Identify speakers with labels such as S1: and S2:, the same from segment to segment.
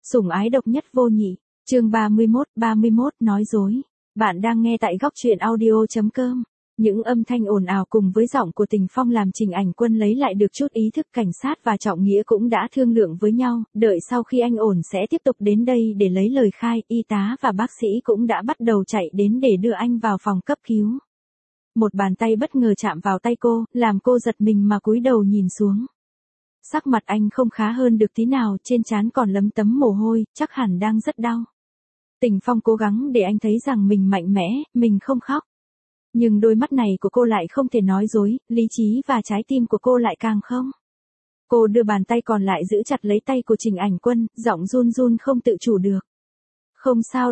S1: Sủng ái độc nhất vô nhị, chương 31 nói dối. Bạn đang nghe tại góc truyện audio.com. Những âm thanh ồn ào cùng với giọng của Tình Phong làm Trình Ảnh Quân lấy lại được chút ý thức. Cảnh sát và Trọng Nghĩa cũng đã thương lượng với nhau, đợi sau khi anh ổn sẽ tiếp tục đến đây để lấy lời khai. Y tá và bác sĩ cũng đã bắt đầu chạy đến để đưa anh vào phòng cấp cứu. Một bàn tay bất ngờ chạm vào tay cô, làm cô giật mình mà cúi đầu nhìn xuống. Sắc mặt anh không khá hơn được tí nào, trên trán còn lấm tấm mồ hôi, chắc hẳn đang rất đau. Tình Phong cố gắng để anh thấy rằng mình mạnh mẽ, mình không khóc. Nhưng đôi mắt này của cô lại không thể nói dối, lý trí và trái tim của cô lại càng không. Cô đưa bàn tay còn lại giữ chặt lấy tay của Trình Ảnh Quân, giọng run run không tự chủ được. Không sao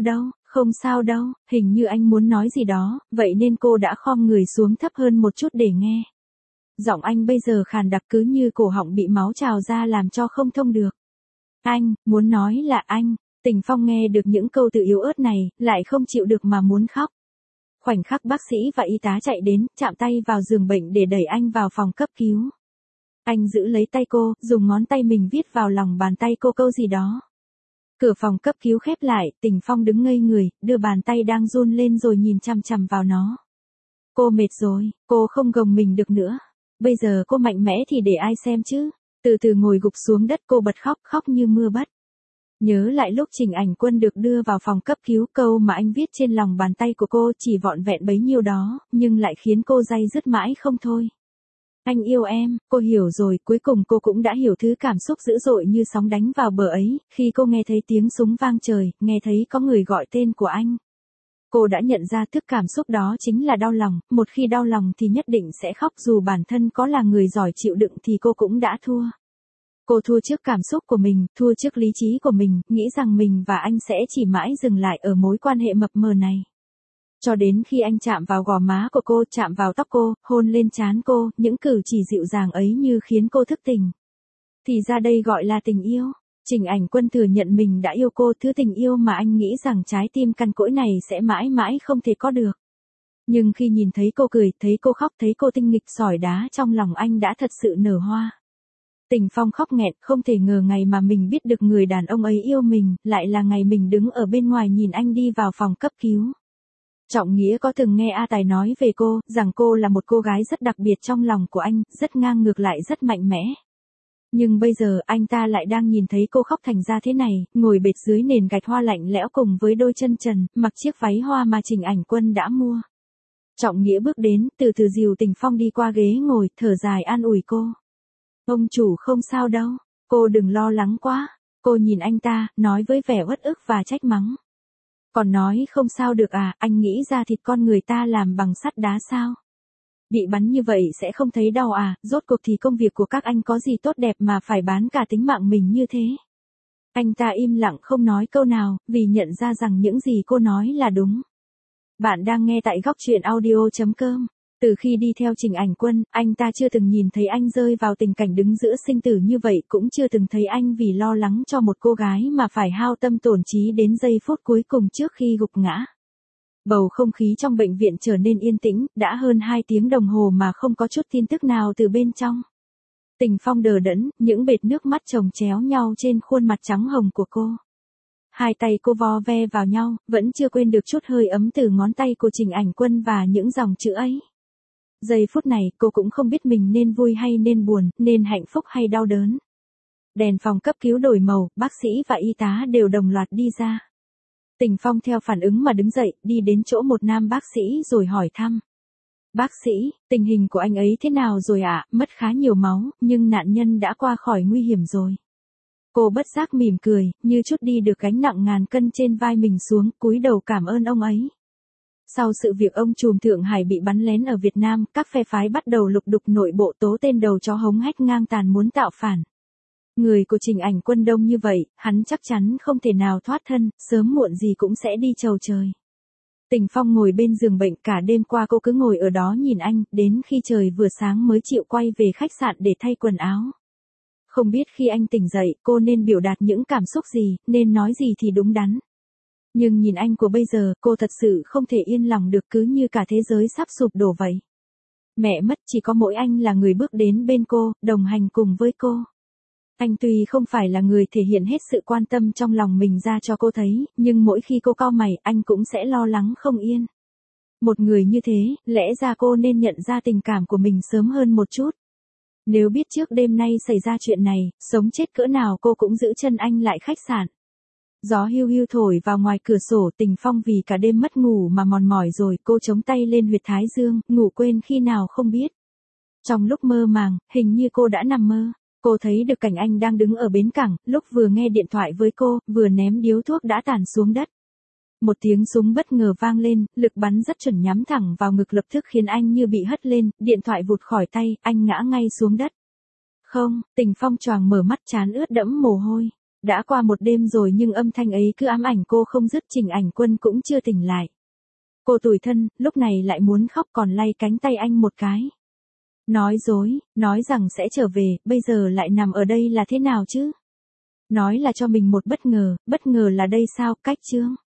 S1: đâu, hình như anh muốn nói gì đó, vậy nên cô đã khom người xuống thấp hơn một chút để nghe. Giọng anh bây giờ khàn đặc cứ như cổ họng bị máu trào ra làm cho không thông được. Anh, muốn nói là anh. Tình Phong nghe được những câu từ yếu ớt này, lại không chịu được mà muốn khóc. Khoảnh khắc bác sĩ và y tá chạy đến, chạm tay vào giường bệnh để đẩy anh vào phòng cấp cứu. Anh giữ lấy tay cô, dùng ngón tay mình viết vào lòng bàn tay cô câu gì đó. Cửa phòng cấp cứu khép lại, Tình Phong đứng ngây người, đưa bàn tay đang run lên rồi nhìn chằm chằm vào nó. Cô mệt rồi, cô không gồng mình được nữa. Bây giờ cô mạnh mẽ thì để ai xem chứ? Từ từ ngồi gục xuống đất cô bật khóc, khóc như mưa bất. Nhớ lại lúc Trình Ảnh Quân được đưa vào phòng cấp cứu, câu mà anh viết trên lòng bàn tay của cô chỉ vỏn vẹn bấy nhiêu đó, nhưng lại khiến cô day dứt mãi không thôi. Anh yêu em, cô hiểu rồi, cuối cùng cô cũng đã hiểu thứ cảm xúc dữ dội như sóng đánh vào bờ ấy, khi cô nghe thấy tiếng súng vang trời, nghe thấy có người gọi tên của anh. Cô đã nhận ra thức cảm xúc đó chính là đau lòng, một khi đau lòng thì nhất định sẽ khóc, dù bản thân có là người giỏi chịu đựng thì cô cũng đã thua. Cô thua trước cảm xúc của mình, thua trước lý trí của mình, nghĩ rằng mình và anh sẽ chỉ mãi dừng lại ở mối quan hệ mập mờ này. Cho đến khi anh chạm vào gò má của cô, chạm vào tóc cô, hôn lên trán cô, những cử chỉ dịu dàng ấy như khiến cô thức tỉnh. Thì ra đây gọi là tình yêu. Trình Ảnh Quân thừa nhận mình đã yêu cô, thứ tình yêu mà anh nghĩ rằng trái tim cằn cỗi này sẽ mãi mãi không thể có được. Nhưng khi nhìn thấy cô cười, thấy cô khóc, thấy cô tinh nghịch sỏi đá, trong lòng anh đã thật sự nở hoa. Tình Phong khóc nghẹn, không thể ngờ ngày mà mình biết được người đàn ông ấy yêu mình, lại là ngày mình đứng ở bên ngoài nhìn anh đi vào phòng cấp cứu. Trọng Nghĩa có từng nghe A Tài nói về cô, rằng cô là một cô gái rất đặc biệt trong lòng của anh, rất ngang ngược lại rất mạnh mẽ. Nhưng bây giờ anh ta lại đang nhìn thấy cô khóc thành ra thế này, ngồi bệt dưới nền gạch hoa lạnh lẽo cùng với đôi chân trần, mặc chiếc váy hoa mà Trình Ảnh Quân đã mua. Trọng Nghĩa bước đến, từ từ dìu Tình Phong đi qua ghế ngồi, thở dài an ủi cô. Ông chủ không sao đâu, cô đừng lo lắng quá. Cô nhìn anh ta, nói với vẻ uất ức và trách mắng. Còn nói không sao được à, anh nghĩ ra thịt con người ta làm bằng sắt đá sao? Bị bắn như vậy sẽ không thấy đau à, rốt cuộc thì công việc của các anh có gì tốt đẹp mà phải bán cả tính mạng mình như thế? Anh ta im lặng không nói câu nào, vì nhận ra rằng những gì cô nói là đúng. Bạn đang nghe tại góc truyện audio.com. Từ khi đi theo Trình Ảnh Quân, anh ta chưa từng nhìn thấy anh rơi vào tình cảnh đứng giữa sinh tử như vậy, cũng chưa từng thấy anh vì lo lắng cho một cô gái mà phải hao tâm tổn trí đến giây phút cuối cùng trước khi gục ngã. Bầu không khí trong bệnh viện trở nên yên tĩnh, đã hơn 2 tiếng đồng hồ mà không có chút tin tức nào từ bên trong. Tình Phong đờ đẫn, những bệt nước mắt chồng chéo nhau trên khuôn mặt trắng hồng của cô. Hai tay cô vo ve vào nhau, vẫn chưa quên được chút hơi ấm từ ngón tay của Trình Ảnh Quân và những dòng chữ ấy. Giây phút này, cô cũng không biết mình nên vui hay nên buồn, nên hạnh phúc hay đau đớn. Đèn phòng cấp cứu đổi màu, bác sĩ và y tá đều đồng loạt đi ra. Tình Phong theo phản ứng mà đứng dậy, đi đến chỗ một nam bác sĩ rồi hỏi thăm. Bác sĩ, tình hình của anh ấy thế nào rồi ạ? Mất khá nhiều máu, nhưng nạn nhân đã qua khỏi nguy hiểm rồi. Cô bất giác mỉm cười, như chút đi được gánh nặng ngàn cân trên vai mình xuống, cúi đầu cảm ơn ông ấy. Sau sự việc ông trùm Thượng Hải bị bắn lén ở Việt Nam, các phe phái bắt đầu lục đục nội bộ, tố tên đầu chó hống hách ngang tàn muốn tạo phản. Người của Trình Ảnh Quân đông như vậy, hắn chắc chắn không thể nào thoát thân, sớm muộn gì cũng sẽ đi chầu trời. Tình Phong ngồi bên giường bệnh, cả đêm qua cô cứ ngồi ở đó nhìn anh, đến khi trời vừa sáng mới chịu quay về khách sạn để thay quần áo. Không biết khi anh tỉnh dậy, cô nên biểu đạt những cảm xúc gì, nên nói gì thì đúng đắn. Nhưng nhìn anh của bây giờ, cô thật sự không thể yên lòng được, cứ như cả thế giới sắp sụp đổ vậy. Mẹ mất, chỉ có mỗi anh là người bước đến bên cô, đồng hành cùng với cô. Anh tuy không phải là người thể hiện hết sự quan tâm trong lòng mình ra cho cô thấy, nhưng mỗi khi cô cau mày, anh cũng sẽ lo lắng không yên. Một người như thế, lẽ ra cô nên nhận ra tình cảm của mình sớm hơn một chút. Nếu biết trước đêm nay xảy ra chuyện này, sống chết cỡ nào cô cũng giữ chân anh lại khách sạn. Gió hiu hiu thổi vào ngoài cửa sổ, Tình Phong vì cả đêm mất ngủ mà mòn mỏi rồi, cô chống tay lên huyệt thái dương, ngủ quên khi nào không biết. Trong lúc mơ màng, hình như cô đã nằm mơ. Cô thấy được cảnh anh đang đứng ở bến cảng, lúc vừa nghe điện thoại với cô, vừa ném điếu thuốc đã tàn xuống đất. Một tiếng súng bất ngờ vang lên, lực bắn rất chuẩn nhắm thẳng vào ngực lập tức khiến anh như bị hất lên, điện thoại vụt khỏi tay, anh ngã ngay xuống đất. Không, Tình Phong choàng mở mắt trán ướt đẫm mồ hôi. Đã qua một đêm rồi nhưng âm thanh ấy cứ ám ảnh cô không dứt, Trình Ảnh Quân cũng chưa tỉnh lại. Cô tủi thân, lúc này lại muốn khóc còn lay cánh tay anh một cái. Nói dối, nói rằng sẽ trở về, bây giờ lại nằm ở đây là thế nào chứ? Nói là cho mình một bất ngờ là đây sao, cách chương.